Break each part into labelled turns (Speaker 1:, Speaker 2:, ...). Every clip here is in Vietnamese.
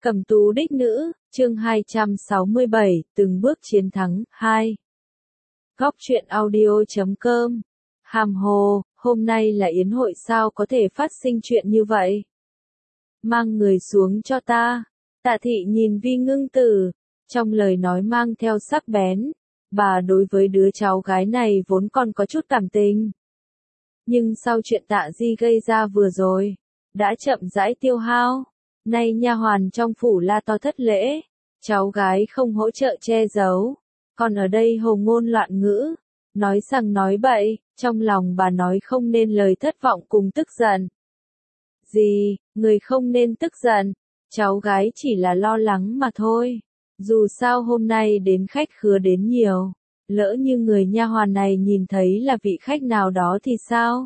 Speaker 1: Cẩm tú đích nữ, chương 267, từng bước chiến thắng, 2. Góc truyện audio.com. Hàm hồ, hôm nay là yến hội sao có thể phát sinh chuyện như vậy? Mang người xuống cho ta. Tạ thị nhìn Vi Ngưng Tử, trong lời nói mang theo sắc bén. Bà đối với đứa cháu gái này vốn còn có chút cảm tình. Nhưng sau chuyện Tạ Di gây ra vừa rồi, đã chậm rãi tiêu hao. Nay nha hoàn trong phủ la to thất lễ, cháu gái không hỗ trợ che giấu, còn ở đây hồ ngôn loạn ngữ, nói rằng nói bậy, trong lòng bà nói không nên lời thất vọng cùng tức giận. Gì, người không nên tức giận, cháu gái chỉ là lo lắng mà thôi, dù sao hôm nay đến khách khứa đến nhiều, lỡ như người nha hoàn này nhìn thấy là vị khách nào đó thì sao?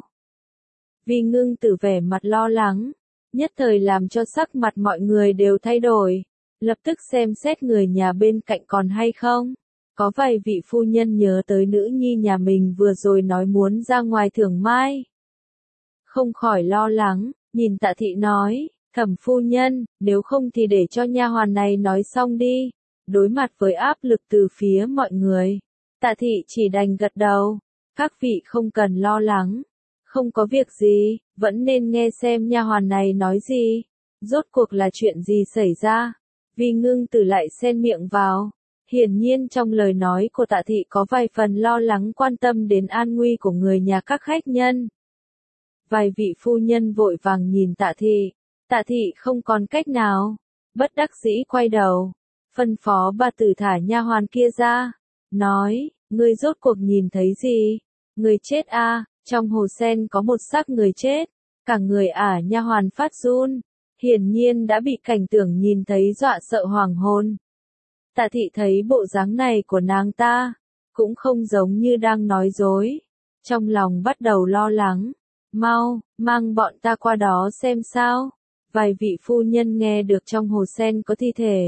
Speaker 1: Vi Ngưng Tử vẻ mặt lo lắng. Nhất thời làm cho sắc mặt mọi người đều thay đổi, lập tức xem xét người nhà bên cạnh còn hay không. Có vài vị phu nhân nhớ tới nữ nhi nhà mình vừa rồi nói muốn ra ngoài thưởng mai. Không khỏi lo lắng, nhìn Tạ thị nói, Thẩm phu nhân, nếu không thì để cho nha hoàn này nói xong đi. Đối mặt với áp lực từ phía mọi người, Tạ thị chỉ đành gật đầu, các vị không cần lo lắng. Không có việc gì, vẫn nên nghe xem nha hoàn này nói gì. Rốt cuộc là chuyện gì xảy ra? Vi Ngưng Tử lại xen miệng vào. Hiển nhiên trong lời nói của Tạ thị có vài phần lo lắng quan tâm đến an nguy của người nhà các khách nhân. Vài vị phu nhân vội vàng nhìn Tạ thị. Tạ thị không còn cách nào. Bất đắc dĩ quay đầu. Phân phó bà tử thả nha hoàn kia ra. Nói, ngươi rốt cuộc nhìn thấy gì? Người chết à? Trong hồ sen có một xác người chết, cả người nha hoàn phát run, hiển nhiên đã bị cảnh tượng nhìn thấy dọa sợ hoàng hôn. Tạ thị thấy bộ dáng này của nàng ta, cũng không giống như đang nói dối, trong lòng bắt đầu lo lắng, mau, mang bọn ta qua đó xem sao. Vài vị phu nhân nghe được trong hồ sen có thi thể,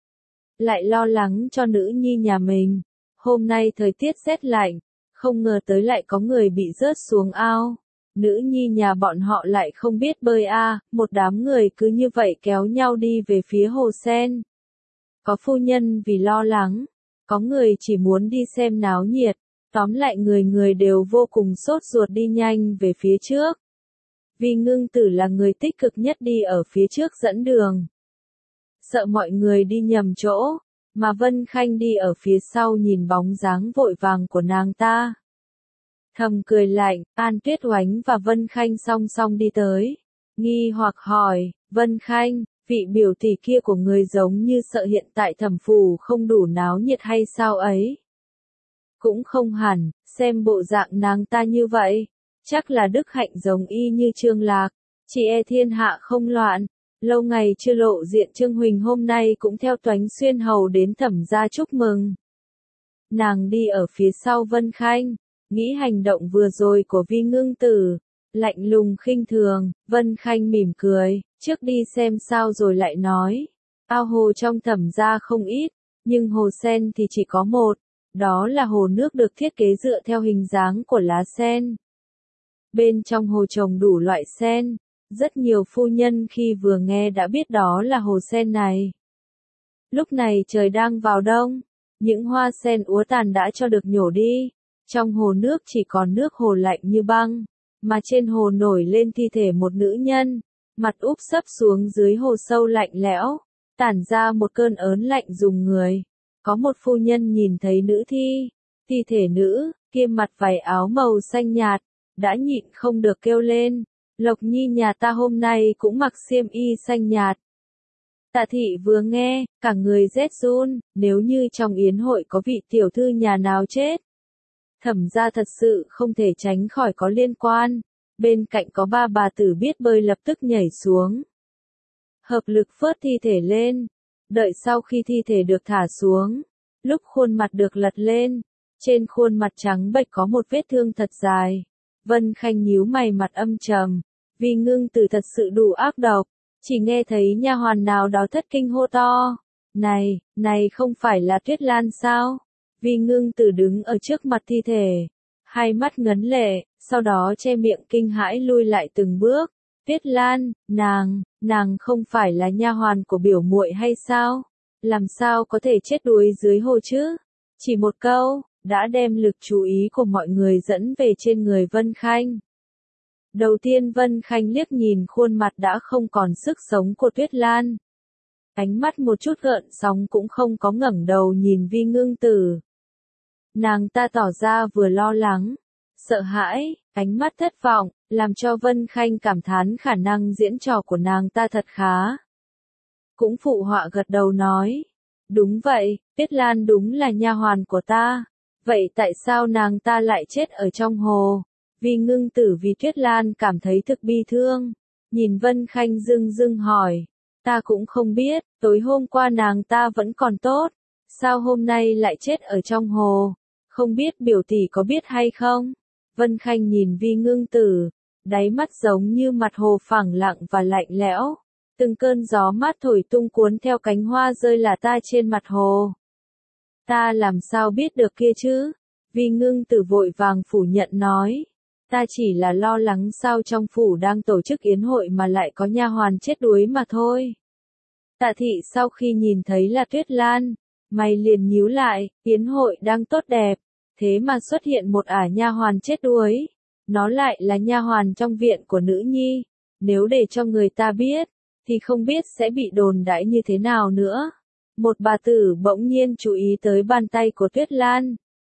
Speaker 1: lại lo lắng cho nữ nhi nhà mình, hôm nay thời tiết rét lạnh. Không ngờ tới lại có người bị rớt xuống ao. Nữ nhi nhà bọn họ lại không biết bơi một đám người cứ như vậy kéo nhau đi về phía hồ sen. Có phu nhân vì lo lắng, có người chỉ muốn đi xem náo nhiệt, tóm lại người người đều vô cùng sốt ruột đi nhanh về phía trước. Vi Ngưng Tử là người tích cực nhất đi ở phía trước dẫn đường. Sợ mọi người đi nhầm chỗ. Mà Vân Khanh đi ở phía sau nhìn bóng dáng vội vàng của nàng ta. Thầm cười lạnh, An Tuyết Oánh và Vân Khanh song song đi tới. Nghi hoặc hỏi, Vân Khanh, vị biểu tỷ kia của người giống như sợ hiện tại Thẩm phủ không đủ náo nhiệt hay sao ấy? Cũng không hẳn, xem bộ dạng nàng ta như vậy. Chắc là đức hạnh giống y như Trương Lạc, chỉ thiên hạ không loạn. Lâu ngày chưa lộ diện Trương Huỳnh hôm nay cũng theo Toánh Xuyên hầu đến Thẩm gia chúc mừng. Nàng đi ở phía sau Vân Khanh, nghĩ hành động vừa rồi của Vi Ngưng Tử, lạnh lùng khinh thường, Vân Khanh mỉm cười, trước đi xem sao rồi lại nói. Ao hồ trong Thẩm gia không ít, nhưng hồ sen thì chỉ có một, đó là hồ nước được thiết kế dựa theo hình dáng của lá sen. Bên trong hồ trồng đủ loại sen. Rất nhiều phu nhân khi vừa nghe đã biết đó là hồ sen này. Lúc này trời đang vào đông, những hoa sen úa tàn đã cho được nhổ đi. Trong hồ nước chỉ còn nước hồ lạnh như băng, mà trên hồ nổi lên thi thể một nữ nhân, mặt úp sấp xuống dưới hồ sâu lạnh lẽo, tản ra một cơn ớn lạnh rùng người. Có một phu nhân nhìn thấy nữ thi thể nữ, kia mặt vải áo màu xanh nhạt, đã nhịn không được kêu lên. Lộc Nhi nhà ta hôm nay cũng mặc xiêm y xanh nhạt. Tạ thị vừa nghe, cả người rét run, nếu như trong yến hội có vị tiểu thư nhà nào chết. Thẩm gia thật sự không thể tránh khỏi có liên quan, bên cạnh có ba bà tử biết bơi lập tức nhảy xuống. Hợp lực phớt thi thể lên, đợi sau khi thi thể được thả xuống, lúc khuôn mặt được lật lên, trên khuôn mặt trắng bệch có một vết thương thật dài. Vân Khanh nhíu mày mặt âm trầm. Vi Ngưng Tử thật sự đủ ác độc, chỉ nghe thấy nha hoàn nào đó thất kinh hô to. Này không phải là Tuyết Lan sao? Vi Ngưng Tử đứng ở trước mặt thi thể, hai mắt ngấn lệ, sau đó che miệng kinh hãi lui lại từng bước, Tuyết Lan, nàng không phải là nha hoàn của biểu muội hay sao? Làm sao có thể chết đuối dưới hồ chứ? Chỉ một câu, đã đem lực chú ý của mọi người dẫn về trên người Vân Khanh. Đầu tiên Vân Khanh liếc nhìn khuôn mặt đã không còn sức sống của Tuyết Lan. Ánh mắt một chút gợn sóng cũng không có ngẩng đầu nhìn Vi Ngưng Tử. Nàng ta tỏ ra vừa lo lắng, sợ hãi, ánh mắt thất vọng, làm cho Vân Khanh cảm thán khả năng diễn trò của nàng ta thật khá. Cũng phụ họa gật đầu nói, đúng vậy, Tuyết Lan đúng là nha hoàn của ta. Vậy tại sao nàng ta lại chết ở trong hồ? Vi Ngưng Tử vì Tuyết Lan cảm thấy thực bi thương. Nhìn Vân Khanh dưng dưng hỏi, ta cũng không biết, tối hôm qua nàng ta vẫn còn tốt. Sao hôm nay lại chết ở trong hồ? Không biết biểu tỷ có biết hay không? Vân Khanh nhìn Vi Ngưng Tử, đáy mắt giống như mặt hồ phẳng lặng và lạnh lẽo. Từng cơn gió mát thổi tung cuốn theo cánh hoa rơi lả tả trên mặt hồ. Ta làm sao biết được kia chứ? Vi Ngưng Tử vội vàng phủ nhận nói. Ta chỉ là lo lắng sao trong phủ đang tổ chức yến hội mà lại có nha hoàn chết đuối mà thôi. Tạ thị sau khi nhìn thấy là Tuyết Lan, mày liền nhíu lại, yến hội đang tốt đẹp, thế mà xuất hiện một ả nha hoàn chết đuối. Nó lại là nha hoàn trong viện của nữ nhi, nếu để cho người ta biết, thì không biết sẽ bị đồn đãi như thế nào nữa. Một bà tử bỗng nhiên chú ý tới bàn tay của Tuyết Lan.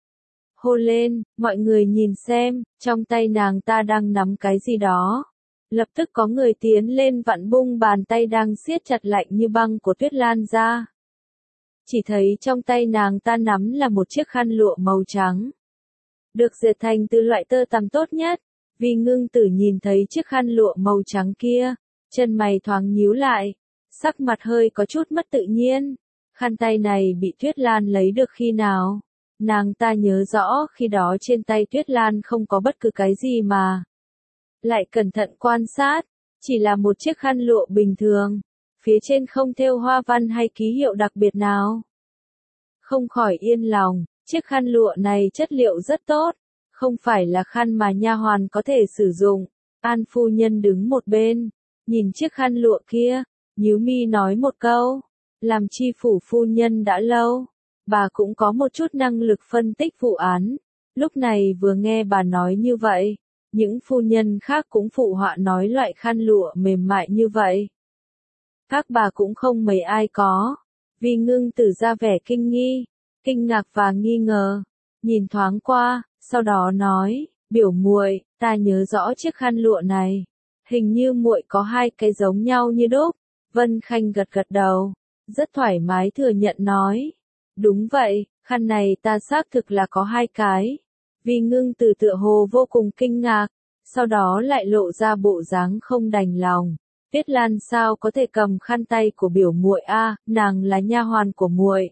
Speaker 1: Hô lên, mọi người nhìn xem, trong tay nàng ta đang nắm cái gì đó. Lập tức có người tiến lên vặn bung bàn tay đang siết chặt lạnh như băng của Tuyết Lan ra. Chỉ thấy trong tay nàng ta nắm là một chiếc khăn lụa màu trắng. Được dệt thành từ loại tơ tằm tốt nhất. Vi Ngưng Tử nhìn thấy chiếc khăn lụa màu trắng kia, chân mày thoáng nhíu lại, sắc mặt hơi có chút mất tự nhiên. Khăn tay này bị Tuyết Lan lấy được khi nào? Nàng ta nhớ rõ khi đó trên tay Tuyết Lan không có bất cứ cái gì mà. Lại cẩn thận quan sát, chỉ là một chiếc khăn lụa bình thường, phía trên không thêu hoa văn hay ký hiệu đặc biệt nào. Không khỏi yên lòng, chiếc khăn lụa này chất liệu rất tốt, không phải là khăn mà nha hoàn có thể sử dụng. An phu nhân đứng một bên, nhìn chiếc khăn lụa kia, nhíu mi nói một câu, làm chi phủ phu nhân đã lâu. Bà cũng có một chút năng lực phân tích vụ án. Lúc này vừa nghe bà nói như vậy, những phu nhân khác cũng phụ họa nói loại khăn lụa mềm mại như vậy. Các bà cũng không mấy ai có. Vi Ngưng Tử ra vẻ kinh ngạc và nghi ngờ. Nhìn thoáng qua, sau đó nói, biểu muội, ta nhớ rõ chiếc khăn lụa này. Hình như muội có hai cái giống nhau như đúc. Vân Khanh gật gật đầu, rất thoải mái thừa nhận nói. Đúng vậy, khăn này ta xác thực là có hai cái. Vi Ngưng Tử tựa hồ vô cùng kinh ngạc, sau đó lại lộ ra bộ dáng không đành lòng. Tuyết Lan sao có thể cầm khăn tay của biểu muội a, nàng là nha hoàn của muội.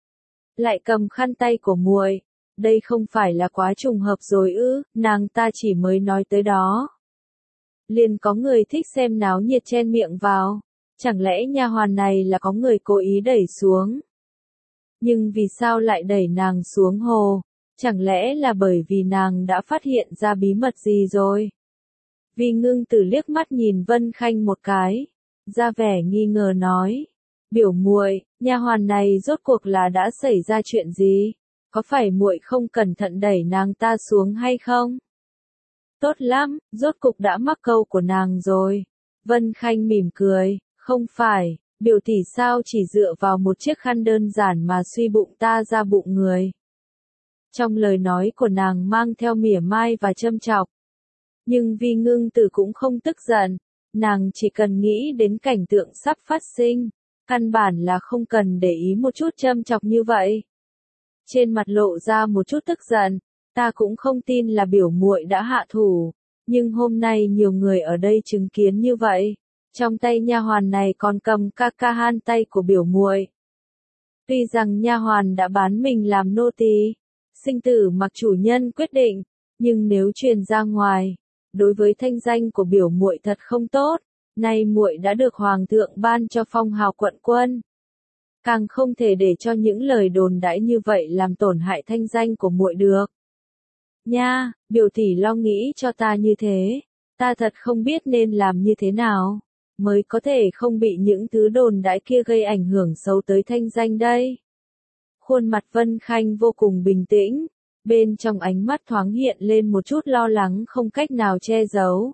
Speaker 1: Lại cầm khăn tay của muội, đây không phải là quá trùng hợp rồi ư? Nàng ta chỉ mới nói tới đó. Liền có người thích xem náo nhiệt chen miệng vào, chẳng lẽ nha hoàn này là có người cố ý đẩy xuống? Nhưng vì sao lại đẩy nàng xuống hồ? Chẳng lẽ là bởi vì nàng đã phát hiện ra bí mật gì rồi? Vi Ngưng Tử liếc mắt nhìn Vân Khanh một cái, ra vẻ nghi ngờ nói, biểu muội, nha hoàn này rốt cuộc là đã xảy ra chuyện gì? Có phải muội không cẩn thận đẩy nàng ta xuống hay không? Tốt lắm, rốt cục đã mắc câu của nàng rồi. Vân Khanh mỉm cười, không phải, biểu tỷ sao chỉ dựa vào một chiếc khăn đơn giản mà suy bụng ta ra bụng người. Trong lời nói của nàng mang theo mỉa mai và châm chọc. Nhưng Vi Ngưng Tử cũng không tức giận, nàng chỉ cần nghĩ đến cảnh tượng sắp phát sinh, căn bản là không cần để ý một chút châm chọc như vậy. Trên mặt lộ ra một chút tức giận, ta cũng không tin là biểu muội đã hạ thủ, nhưng hôm nay nhiều người ở đây chứng kiến như vậy, trong tay nha hoàn này còn cầm ca han tay của biểu muội. Tuy rằng nha hoàn đã bán mình làm nô tỳ, sinh tử mặc chủ nhân quyết định, nhưng nếu truyền ra ngoài, đối với thanh danh của biểu muội thật không tốt. Nay muội đã được hoàng thượng ban cho phong hào quận quân, càng không thể để cho những lời đồn đãi như vậy làm tổn hại thanh danh của muội được. Nha, biểu tỷ lo nghĩ cho ta như thế, Ta thật không biết nên làm như thế nào, mới có thể không bị những thứ đồn đãi kia gây ảnh hưởng xấu tới thanh danh đây. Khuôn mặt Vân Khanh vô cùng bình tĩnh, bên trong ánh mắt thoáng hiện lên một chút lo lắng không cách nào che giấu.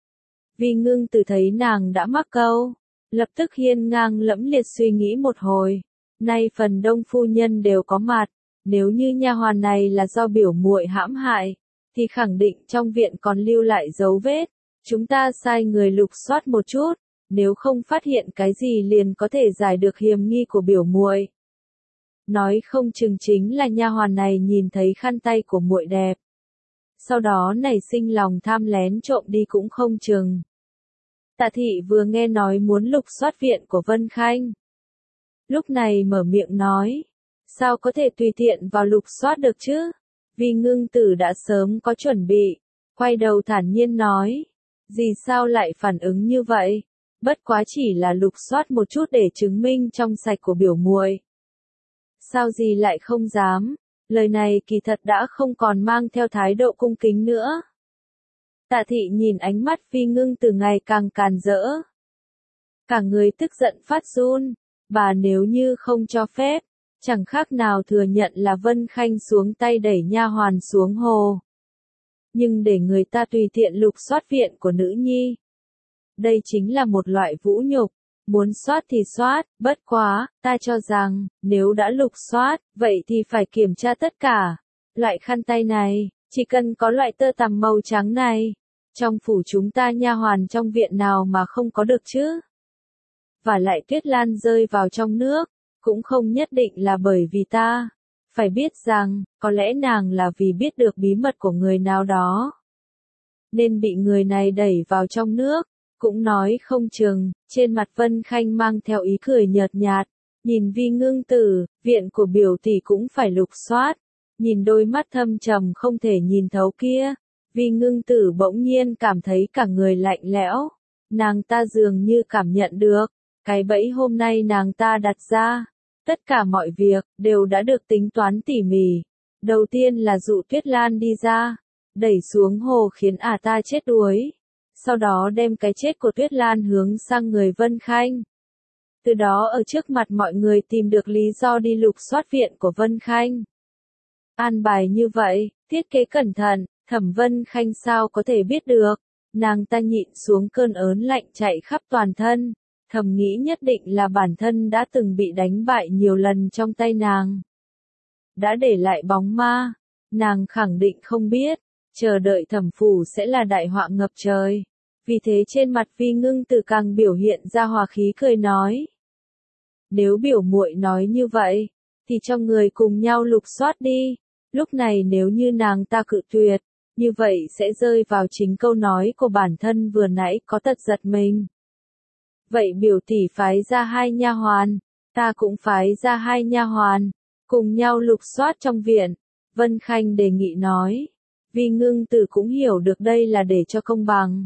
Speaker 1: Vi Ngưng Tử thấy nàng đã mắc câu, lập tức hiên ngang lẫm liệt suy nghĩ một hồi. Nay phần đông phu nhân đều có mặt, nếu như nha hoàn này là do biểu muội hãm hại, thì khẳng định trong viện còn lưu lại dấu vết. Chúng ta sai người lục soát một chút, nếu không phát hiện cái gì liền có thể giải được hiểm nghi của biểu muội. Nói không chừng chính là nha hoàn này nhìn thấy khăn tay của muội đẹp, sau đó nảy sinh lòng tham lén trộm đi cũng không chừng. Tạ thị vừa nghe nói muốn lục soát viện của Vân Khanh, lúc này mở miệng nói, sao có thể tùy tiện vào lục soát được chứ? Vi Ngưng Tử đã sớm có chuẩn bị, quay đầu thản nhiên nói, gì sao lại phản ứng như vậy? Bất quá chỉ là lục soát một chút để chứng minh trong sạch của biểu muội. Sao gì lại không dám? Lời này kỳ thật đã không còn mang theo thái độ cung kính nữa. Tạ thị nhìn ánh mắt Vi Ngưng Tử ngày càng càn rỡ, cả người tức giận phát run. Bà nếu như không cho phép, chẳng khác nào thừa nhận là Vân Khanh xuống tay đẩy nha hoàn xuống hồ. Nhưng để người ta tùy tiện lục soát viện của nữ nhi, đây chính là một loại vũ nhục. Muốn soát thì soát, bất quá, ta cho rằng, nếu đã lục soát, vậy thì phải kiểm tra tất cả. Loại khăn tay này, chỉ cần có loại tơ tằm màu trắng này, trong phủ chúng ta nha hoàn trong viện nào mà không có được chứ? Và lại Tuyết Lan rơi vào trong nước, cũng không nhất định là bởi vì ta. Phải biết rằng, có lẽ nàng là vì biết được bí mật của người nào đó, nên bị người này đẩy vào trong nước. Cũng nói không chừng, trên mặt Vân Khanh mang theo ý cười nhợt nhạt, nhìn Vi Ngưng Tử, viện của biểu tỷ cũng phải lục soát, nhìn đôi mắt thâm trầm không thể nhìn thấu kia, Vi Ngưng Tử bỗng nhiên cảm thấy cả người lạnh lẽo, nàng ta dường như cảm nhận được, cái bẫy hôm nay nàng ta đặt ra, tất cả mọi việc, đều đã được tính toán tỉ mỉ, đầu tiên là dụ Tuyết Lan đi ra, đẩy xuống hồ khiến ta chết đuối. Sau đó đem cái chết của Tuyết Lan hướng sang người Vân Khanh. Từ đó ở trước mặt mọi người tìm được lý do đi lục soát viện của Vân Khanh. An bài như vậy, thiết kế cẩn thận, Thẩm Vân Khanh sao có thể biết được. Nàng ta nhịn xuống cơn ớn lạnh chạy khắp toàn thân, thầm nghĩ nhất định là bản thân đã từng bị đánh bại nhiều lần trong tay nàng. Đã để lại bóng ma, nàng khẳng định không biết, chờ đợi Thẩm phủ sẽ là đại họa ngập trời. Vì thế trên mặt Vi Ngưng Tử càng biểu hiện ra hòa khí cười nói. Nếu biểu muội nói như vậy, thì cho người cùng nhau lục soát đi. Lúc này nếu như nàng ta cự tuyệt, như vậy sẽ rơi vào chính câu nói của bản thân vừa nãy có tật giật mình. Vậy biểu tỷ phái ra 2 nha hoàn, ta cũng phái ra 2 nha hoàn, cùng nhau lục soát trong viện. Vân Khanh đề nghị nói. Vi Ngưng Tử cũng hiểu được đây là để cho công bằng.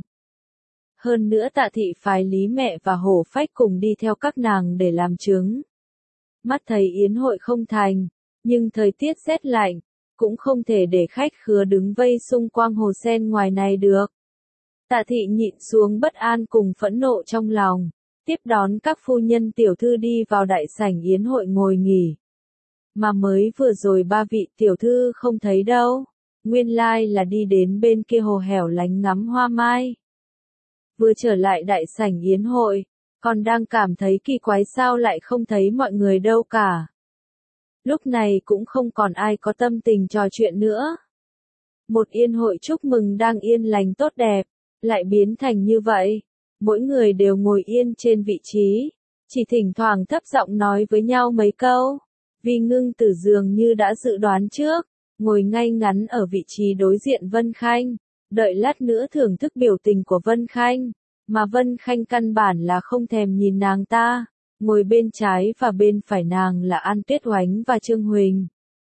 Speaker 1: Hơn nữa Tạ thị phái Lý mẹ và Hổ Phách cùng đi theo các nàng để làm chứng. Mắt thấy yến hội không thành, nhưng thời tiết rét lạnh, cũng không thể để khách khứa đứng vây xung quanh hồ sen ngoài này được. Tạ thị nhịn xuống bất an cùng phẫn nộ trong lòng, tiếp đón các phu nhân tiểu thư đi vào đại sảnh yến hội ngồi nghỉ. Mà mới vừa rồi 3 vị tiểu thư không thấy đâu, nguyên lai là đi đến bên kia hồ hẻo lánh ngắm hoa mai. Vừa trở lại đại sảnh yến hội, còn đang cảm thấy kỳ quái sao lại không thấy mọi người đâu cả. Lúc này cũng không còn ai có tâm tình trò chuyện nữa. Một yến hội chúc mừng đang yên lành tốt đẹp, lại biến thành như vậy. Mỗi người đều ngồi yên trên vị trí, chỉ thỉnh thoảng thấp giọng nói với nhau mấy câu. Vi Ngưng Tử dường như đã dự đoán trước, ngồi ngay ngắn ở vị trí đối diện Vân Khanh, đợi lát nữa thưởng thức biểu tình của Vân Khanh, mà Vân Khanh căn bản là không thèm nhìn nàng ta, ngồi bên trái và bên phải nàng là An Tuyết Oánh và Trương Huỳnh.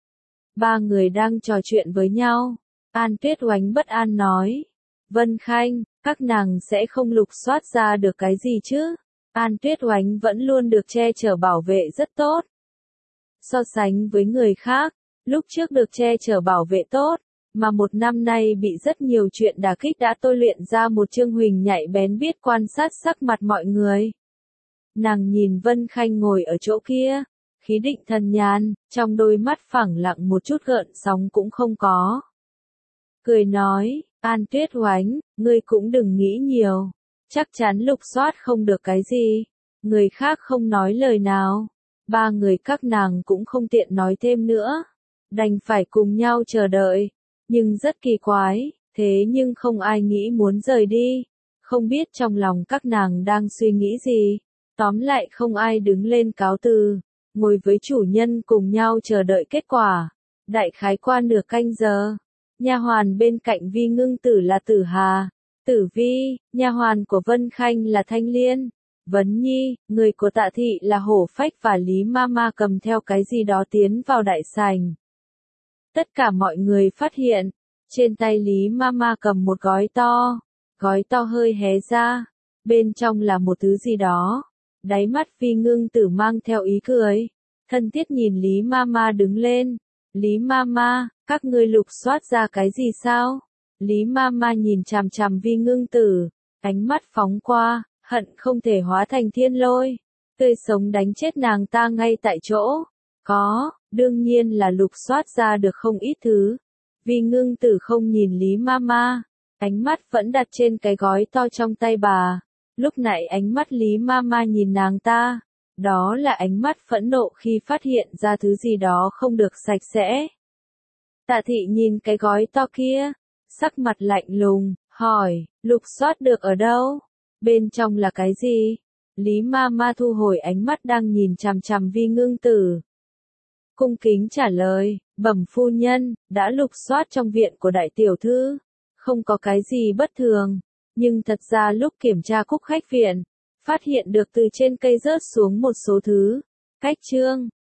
Speaker 1: 3 người đang trò chuyện với nhau, An Tuyết Oánh bất an nói, Vân Khanh, các nàng sẽ không lục soát ra được cái gì chứ? An Tuyết Oánh vẫn luôn được che chở bảo vệ rất tốt. So sánh với người khác, lúc trước được che chở bảo vệ tốt, mà một năm nay bị rất nhiều chuyện đả kích đã tôi luyện ra một Trương Huỳnh nhạy bén biết quan sát sắc mặt mọi người. Nàng nhìn Vân Khanh ngồi ở chỗ kia, khí định thần nhàn, trong đôi mắt phẳng lặng một chút gợn sóng cũng không có. Cười nói, An Tuyết Oánh, ngươi cũng đừng nghĩ nhiều, chắc chắn lục soát không được cái gì. Người khác không nói lời nào, ba người các nàng cũng không tiện nói thêm nữa, đành phải cùng nhau chờ đợi. Nhưng rất kỳ quái, thế nhưng không ai nghĩ muốn rời đi, không biết trong lòng các nàng đang suy nghĩ gì. Tóm lại không ai đứng lên cáo từ, ngồi với chủ nhân cùng nhau chờ đợi kết quả. Đại khái qua nửa canh giờ, nha hoàn bên cạnh Vi Ngưng Tử là Tử Hà, Tử Vi, nha hoàn của Vân Khanh là Thanh Liên, Vấn Nhi, người của Tạ Thị là Hổ Phách và Lý Mama cầm theo cái gì đó tiến vào đại sảnh. Tất cả mọi người phát hiện, trên tay Lý Mama cầm một gói to hơi hé ra, bên trong là một thứ gì đó. Đáy mắt Vi Ngưng Tử mang theo ý cười, thân thiết nhìn Lý Mama đứng lên. Lý Mama, các ngươi lục soát ra cái gì sao? Lý Mama nhìn chằm chằm Vi Ngưng Tử, ánh mắt phóng qua, hận không thể hóa thành thiên lôi, tươi sống đánh chết nàng ta ngay tại chỗ. Có, đương nhiên là lục soát ra được không ít thứ. Vi Ngưng Tử không nhìn Lý Mama, ánh mắt vẫn đặt trên cái gói to trong tay bà. Lúc nãy ánh mắt Lý Mama nhìn nàng ta, đó là ánh mắt phẫn nộ khi phát hiện ra thứ gì đó không được sạch sẽ. Tạ Thị nhìn cái gói to kia, sắc mặt lạnh lùng, hỏi, lục soát được ở đâu? Bên trong là cái gì? Lý Mama thu hồi ánh mắt đang nhìn chằm chằm Vi Ngưng Tử. Cung kính trả lời, bẩm phu nhân, đã lục soát trong viện của đại tiểu thư, không có cái gì bất thường. Nhưng thật ra lúc kiểm tra cúc khách viện, phát hiện được từ trên cây rớt xuống một số thứ. Cách chương